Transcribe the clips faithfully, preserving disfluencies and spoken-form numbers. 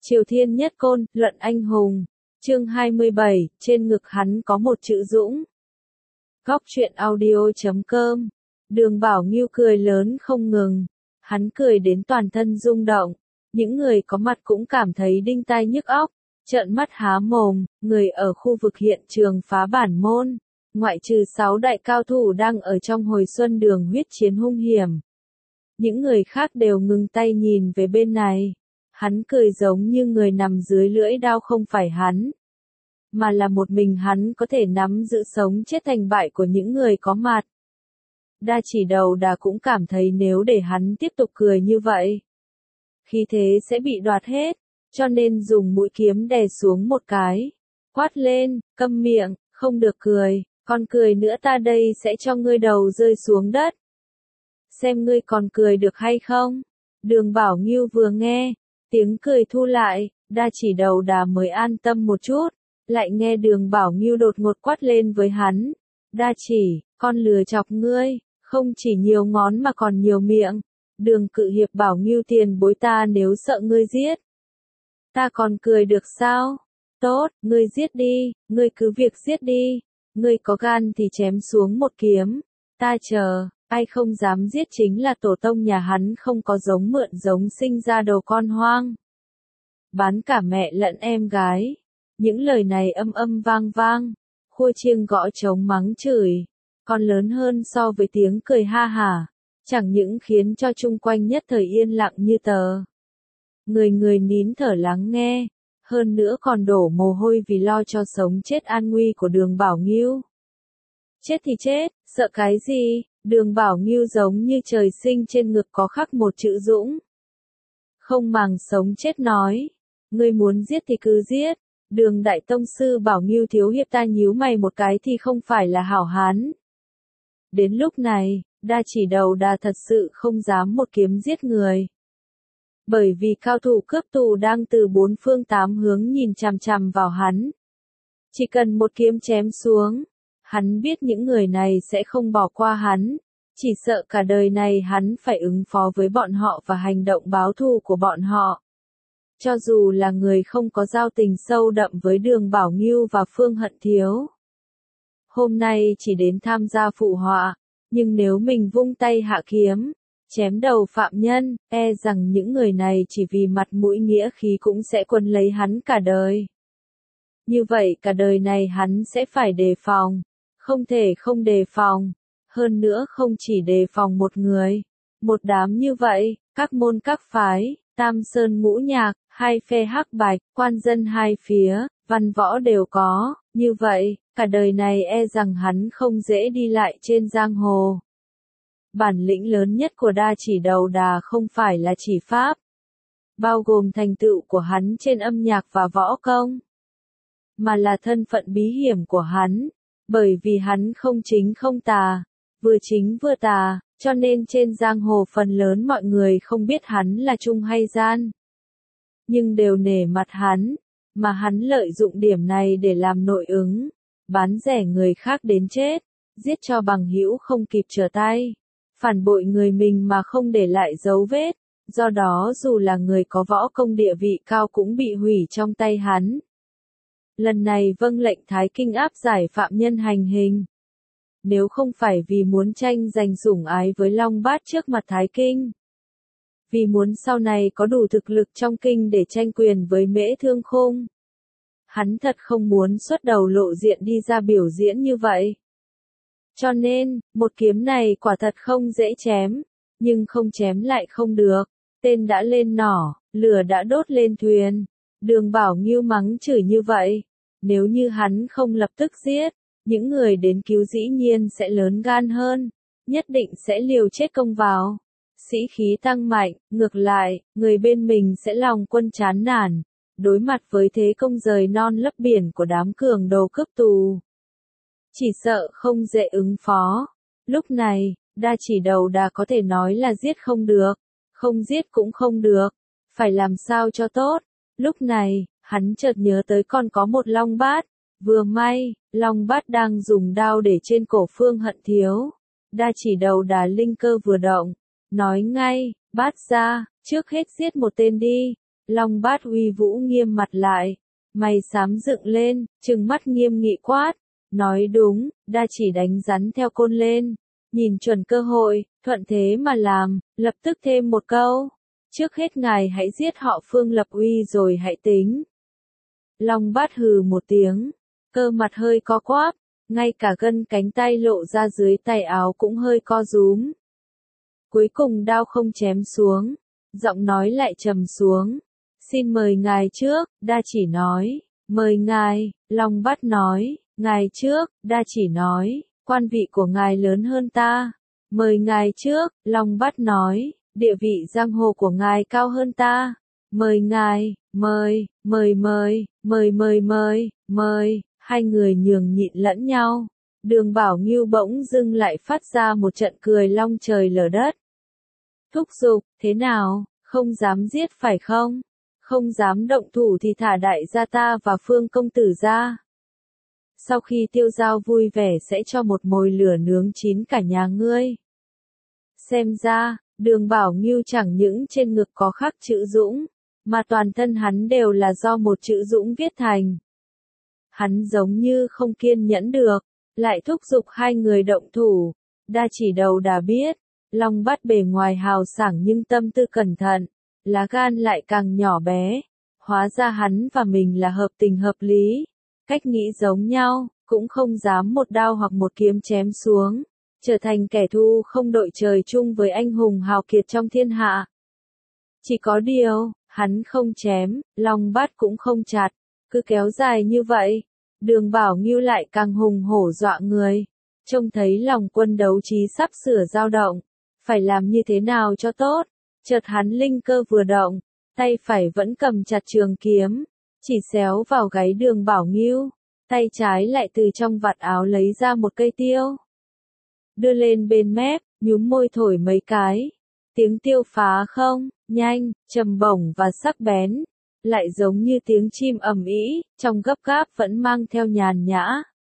Triều Thiên Nhất Côn, Luận Anh Hùng. Chương hai mươi bảy, trên ngực hắn có một chữ Dũng. Góc truyện audio chấm com. Đường Bảo Ngưu cười lớn không ngừng. Hắn cười đến toàn thân rung động. Những người có mặt cũng cảm thấy đinh tai nhức óc, trợn mắt há mồm. Người ở khu vực hiện trường phá bản môn, ngoại trừ sáu đại cao thủ đang ở trong hồi xuân đường huyết chiến hung hiểm. Những người khác đều ngừng tay nhìn về bên này. Hắn cười giống như người nằm dưới lưỡi đao không phải hắn, mà là một mình hắn có thể nắm giữ sống chết thành bại của những người có mặt. Đa Chỉ Đầu Đà cũng cảm thấy nếu để hắn tiếp tục cười như vậy, khí thế sẽ bị đoạt hết, cho nên dùng mũi kiếm đè xuống một cái, quát lên, câm miệng, không được cười, còn cười nữa ta đây sẽ cho ngươi đầu rơi xuống đất. Xem ngươi còn cười được hay không? Đường Bảo Ngưu vừa nghe tiếng cười thu lại, Đa Chỉ Đầu Đà mới an tâm một chút, lại nghe Đường Bảo Ngưu đột ngột quát lên với hắn. Đa Chỉ, con lừa chọc ngươi, không chỉ nhiều ngón mà còn nhiều miệng. Đường Cự Hiệp Bảo Ngưu tiền bối ta nếu sợ ngươi giết, ta còn cười được sao? Tốt, ngươi giết đi, ngươi cứ việc giết đi, ngươi có gan thì chém xuống một kiếm, ta chờ. Ai không dám giết chính là tổ tông nhà hắn không có giống mượn giống sinh ra đầu con hoang. Bán cả mẹ lẫn em gái. Những lời này âm âm vang vang, khua chiêng gõ trống mắng chửi, còn lớn hơn so với tiếng cười ha hả, chẳng những khiến cho chung quanh nhất thời yên lặng như tờ. Người người nín thở lắng nghe, hơn nữa còn đổ mồ hôi vì lo cho sống chết an nguy của Đường Bảo Ngưu. Chết thì chết, sợ cái gì? Đường Bảo Ngưu giống như trời sinh trên ngực có khắc một chữ Dũng. Không màng sống chết nói, ngươi muốn giết thì cứ giết. Đường Đại Tông Sư Bảo Ngưu thiếu hiệp ta nhíu mày một cái thì không phải là hảo hán. Đến lúc này, Đa Chỉ Đầu Đà thật sự không dám một kiếm giết người. Bởi vì cao thủ cướp tù đang từ bốn phương tám hướng nhìn chằm chằm vào hắn. Chỉ cần một kiếm chém xuống, hắn biết những người này sẽ không bỏ qua hắn, chỉ sợ cả đời này hắn phải ứng phó với bọn họ và hành động báo thù của bọn họ. Cho dù là người không có giao tình sâu đậm với Đường Bảo Ngưu và Phương Hận Thiếu, hôm nay chỉ đến tham gia phụ họa, nhưng nếu mình vung tay hạ kiếm, chém đầu phạm nhân, e rằng những người này chỉ vì mặt mũi nghĩa khí cũng sẽ quấn lấy hắn cả đời. Như vậy cả đời này hắn sẽ phải đề phòng. Không thể không đề phòng, hơn nữa không chỉ đề phòng một người, một đám như vậy, các môn các phái, tam sơn ngũ nhạc, hai phe hắc bạch, quan dân hai phía, văn võ đều có, như vậy, cả đời này e rằng hắn không dễ đi lại trên giang hồ. Bản lĩnh lớn nhất của Đa Chỉ Đầu Đà không phải là chỉ pháp, bao gồm thành tựu của hắn trên âm nhạc và võ công, mà là thân phận bí hiểm của hắn. Bởi vì hắn không chính không tà, vừa chính vừa tà, cho nên trên giang hồ phần lớn mọi người không biết hắn là trung hay gian. Nhưng đều nể mặt hắn, mà hắn lợi dụng điểm này để làm nội ứng, bán rẻ người khác đến chết, giết cho bằng hữu không kịp trở tay, phản bội người mình mà không để lại dấu vết, do đó dù là người có võ công địa vị cao cũng bị hủy trong tay hắn. Lần này vâng lệnh Thái Kinh áp giải phạm nhân hành hình. Nếu không phải vì muốn tranh giành sủng ái với Long Bát trước mặt Thái Kinh, vì muốn sau này có đủ thực lực trong kinh để tranh quyền với Mễ Thương Khung, hắn thật không muốn xuất đầu lộ diện đi ra biểu diễn như vậy. Cho nên, một kiếm này quả thật không dễ chém, nhưng không chém lại không được, tên đã lên nỏ, lửa đã đốt lên thuyền. Đường Bảo Ngưu mắng chửi như vậy, nếu như hắn không lập tức giết, những người đến cứu dĩ nhiên sẽ lớn gan hơn, nhất định sẽ liều chết công vào. Sĩ khí tăng mạnh, ngược lại, người bên mình sẽ lòng quân chán nản, đối mặt với thế công rời non lấp biển của đám cường đồ cướp tù. Chỉ sợ không dễ ứng phó. Lúc này, Đa Chỉ Đầu Đà có thể nói là giết không được, không giết cũng không được, phải làm sao cho tốt. Lúc này, hắn chợt nhớ tới còn có một Long Bát, vừa may, Long Bát đang dùng đao để trên cổ Phương Hận Thiếu. Đa Chỉ Đầu Đà linh cơ vừa động, nói ngay, Bát ra, trước hết giết một tên đi, Long Bát uy vũ nghiêm mặt lại, mày xám dựng lên, trừng mắt nghiêm nghị quát, nói đúng, đa chỉ đánh rắn theo côn lên, nhìn chuẩn cơ hội, thuận thế mà làm, lập tức thêm một câu, trước hết ngài hãy giết họ Phương lập uy rồi hãy tính. Long Bát hừ một tiếng, cơ mặt hơi co quắp, ngay cả gân cánh tay lộ ra dưới tay áo cũng hơi co rúm. Cuối cùng đao không chém xuống, giọng nói lại trầm xuống. Xin mời ngài trước, đa chỉ nói, mời ngài, Long Bát nói, ngài trước, đa chỉ nói, quan vị của ngài lớn hơn ta. Mời ngài trước, Long Bát nói, địa vị giang hồ của ngài cao hơn ta. Mời ngài, mời, mời mời, mời mời mời, mời, hai người nhường nhịn lẫn nhau. Đường Bảo Ngưu bỗng dưng lại phát ra một trận cười long trời lở đất. Thúc giục, thế nào, không dám giết phải không? Không dám động thủ thì thả đại gia ta và Phương công tử ra. Sau khi Tiêu Giao vui vẻ sẽ cho một mồi lửa nướng chín cả nhà ngươi. Xem ra, Đường Bảo Ngưu chẳng những trên ngực có khắc chữ Dũng, mà toàn thân hắn đều là do một chữ Dũng viết thành. Hắn giống như không kiên nhẫn được, lại thúc giục hai người động thủ. Đa chỉ đầu đã biết, Long Bát bề ngoài hào sảng nhưng tâm tư cẩn thận, lá gan lại càng nhỏ bé. Hóa ra hắn và mình là hợp tình hợp lý, cách nghĩ giống nhau, cũng không dám một đao hoặc một kiếm chém xuống, trở thành kẻ thù không đội trời chung với anh hùng hào kiệt trong thiên hạ. Chỉ có điều, hắn không chém, Long Bát cũng không chặt, cứ kéo dài như vậy, Đường Bảo Ngưu lại càng hùng hổ dọa người, trông thấy lòng quân đấu trí sắp sửa dao động, phải làm như thế nào cho tốt. Chợt hắn linh cơ vừa động, tay phải vẫn cầm chặt trường kiếm, chỉ xéo vào gáy Đường Bảo Ngưu, tay trái lại từ trong vạt áo lấy ra một cây tiêu, đưa lên bên mép, nhúm môi thổi mấy cái. Tiếng tiêu phá không, nhanh, trầm bổng và sắc bén, lại giống như tiếng chim ầm ĩ, trong gấp gáp vẫn mang theo nhàn nhã.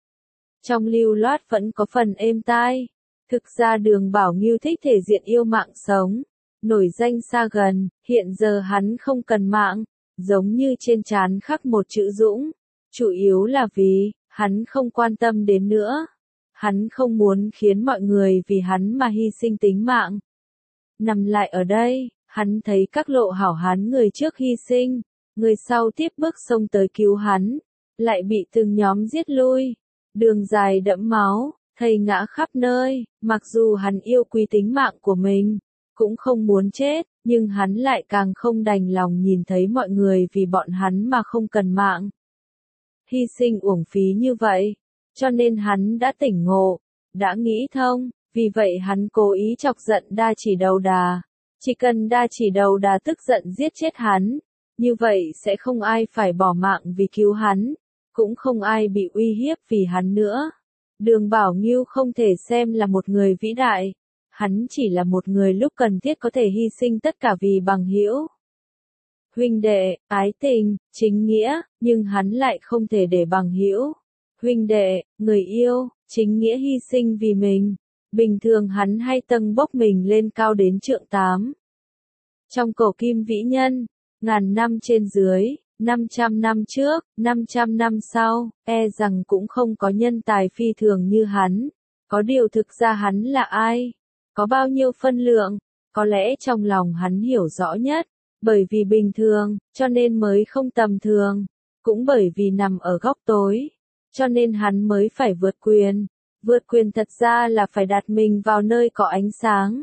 Trong lưu loát vẫn có phần êm tai. Thực ra Đường Bảo Ngưu thích thể diện yêu mạng sống, nổi danh xa gần, hiện giờ hắn không cần mạng, giống như trên trán khắc một chữ Dũng, chủ yếu là vì, hắn không quan tâm đến nữa. Hắn không muốn khiến mọi người vì hắn mà hy sinh tính mạng. Nằm lại ở đây, hắn thấy các lộ hảo hán người trước hy sinh, người sau tiếp bước xông tới cứu hắn, lại bị từng nhóm giết lui. Đường dài đẫm máu, thây ngã khắp nơi, mặc dù hắn yêu quý tính mạng của mình, cũng không muốn chết, nhưng hắn lại càng không đành lòng nhìn thấy mọi người vì bọn hắn mà không cần mạng. Hy sinh uổng phí như vậy, cho nên hắn đã tỉnh ngộ, đã nghĩ thông, vì vậy hắn cố ý chọc giận Đa Chỉ Đầu Đà. Chỉ cần Đa Chỉ Đầu Đà tức giận giết chết hắn, như vậy sẽ không ai phải bỏ mạng vì cứu hắn, cũng không ai bị uy hiếp vì hắn nữa. Đường Bảo Ngưu không thể xem là một người vĩ đại, hắn chỉ là một người lúc cần thiết có thể hy sinh tất cả vì bằng hữu. Huynh đệ, ái tình, chính nghĩa, nhưng hắn lại không thể để bằng hữu. Huynh đệ, người yêu, chính nghĩa hy sinh vì mình. Bình thường hắn hay tâng bốc mình lên cao đến trượng tám. Trong cổ kim vĩ nhân, ngàn năm trên dưới, năm trăm năm trước, năm trăm năm sau, e rằng cũng không có nhân tài phi thường như hắn. Có điều thực ra hắn là ai? Có bao nhiêu phân lượng? Có lẽ trong lòng hắn hiểu rõ nhất, bởi vì bình thường, cho nên mới không tầm thường. Cũng bởi vì nằm ở góc tối, cho nên hắn mới phải vượt quyền. Vượt quyền thật ra là phải đặt mình vào nơi có ánh sáng.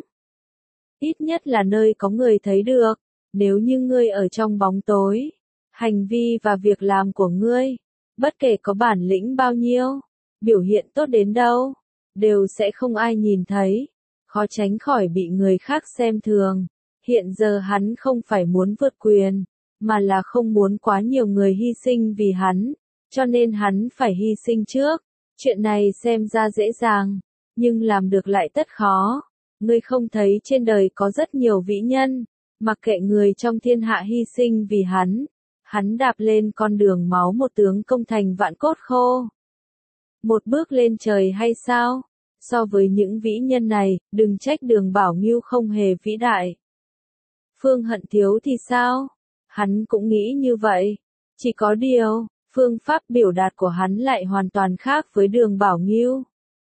Ít nhất là nơi có người thấy được. Nếu như ngươi ở trong bóng tối, hành vi và việc làm của ngươi, bất kể có bản lĩnh bao nhiêu, biểu hiện tốt đến đâu, đều sẽ không ai nhìn thấy, khó tránh khỏi bị người khác xem thường. Hiện giờ hắn không phải muốn vượt quyền, mà là không muốn quá nhiều người hy sinh vì hắn, cho nên hắn phải hy sinh trước. Chuyện này xem ra dễ dàng, nhưng làm được lại tất khó. Ngươi không thấy trên đời có rất nhiều vĩ nhân, mặc kệ người trong thiên hạ hy sinh vì hắn, hắn đạp lên con đường máu một tướng công thành vạn cốt khô. Một bước lên trời hay sao? So với những vĩ nhân này, đừng trách Đường Bảo Ngưu không hề vĩ đại. Phương Hận Thiếu thì sao? Hắn cũng nghĩ như vậy. Chỉ có điều, phương pháp biểu đạt của hắn lại hoàn toàn khác với Đường Bảo Ngưu.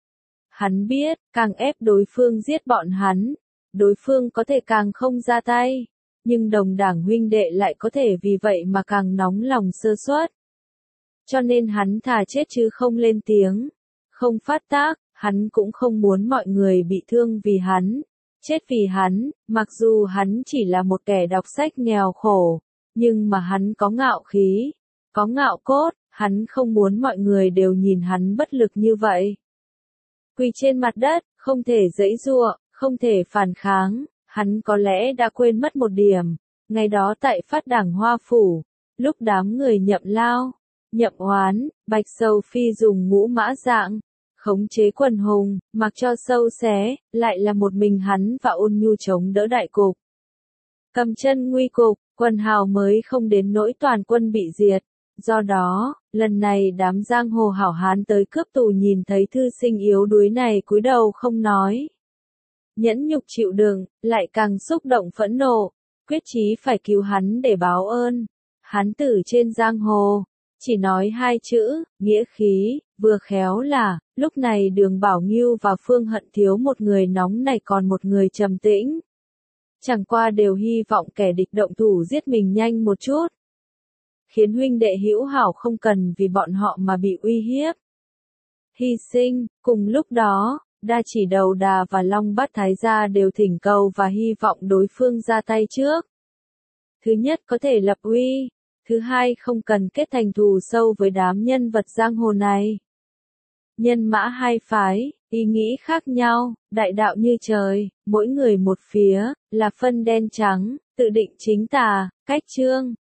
Hắn biết, càng ép đối phương giết bọn hắn, đối phương có thể càng không ra tay, nhưng đồng đảng huynh đệ lại có thể vì vậy mà càng nóng lòng sơ suất. Cho nên hắn thà chết chứ không lên tiếng, không phát tác, hắn cũng không muốn mọi người bị thương vì hắn, chết vì hắn, mặc dù hắn chỉ là một kẻ đọc sách nghèo khổ, nhưng mà hắn có ngạo khí, có ngạo cốt, hắn không muốn mọi người đều nhìn hắn bất lực như vậy. Quỳ trên mặt đất, không thể giãy giụa, không thể phản kháng, hắn có lẽ đã quên mất một điểm, ngày đó tại phát đảng Hoa Phủ, lúc đám người Nhậm Lao, Nhậm Oán, Bạch Sầu Phi dùng ngũ mã dạng, khống chế quần hùng, mặc cho sâu xé, lại là một mình hắn và Ôn Nhu chống đỡ đại cục. Cầm chân nguy cục, quần hào mới không đến nỗi toàn quân bị diệt. Do đó, lần này đám giang hồ hảo hán tới cướp tù nhìn thấy thư sinh yếu đuối này cúi đầu không nói. Nhẫn nhục chịu đựng, lại càng xúc động phẫn nộ, quyết chí phải cứu hắn để báo ơn. Hán tử trên giang hồ, chỉ nói hai chữ, nghĩa khí, vừa khéo là, lúc này Đường Bảo Ngưu và Phương Hận thiếu một người nóng này còn một người trầm tĩnh. Chẳng qua đều hy vọng kẻ địch động thủ giết mình nhanh một chút. Khiến huynh đệ hữu hảo không cần vì bọn họ mà bị uy hiếp. Hy sinh, cùng lúc đó, Đa Chỉ Đầu Đà và Long Bát Thái Gia đều thỉnh cầu và hy vọng đối phương ra tay trước. Thứ nhất có thể lập uy, thứ hai không cần kết thành thù sâu với đám nhân vật giang hồ này. Nhân mã hai phái, ý nghĩ khác nhau, đại đạo như trời, mỗi người một phía, là phân đen trắng, tự định chính tà, cách chương,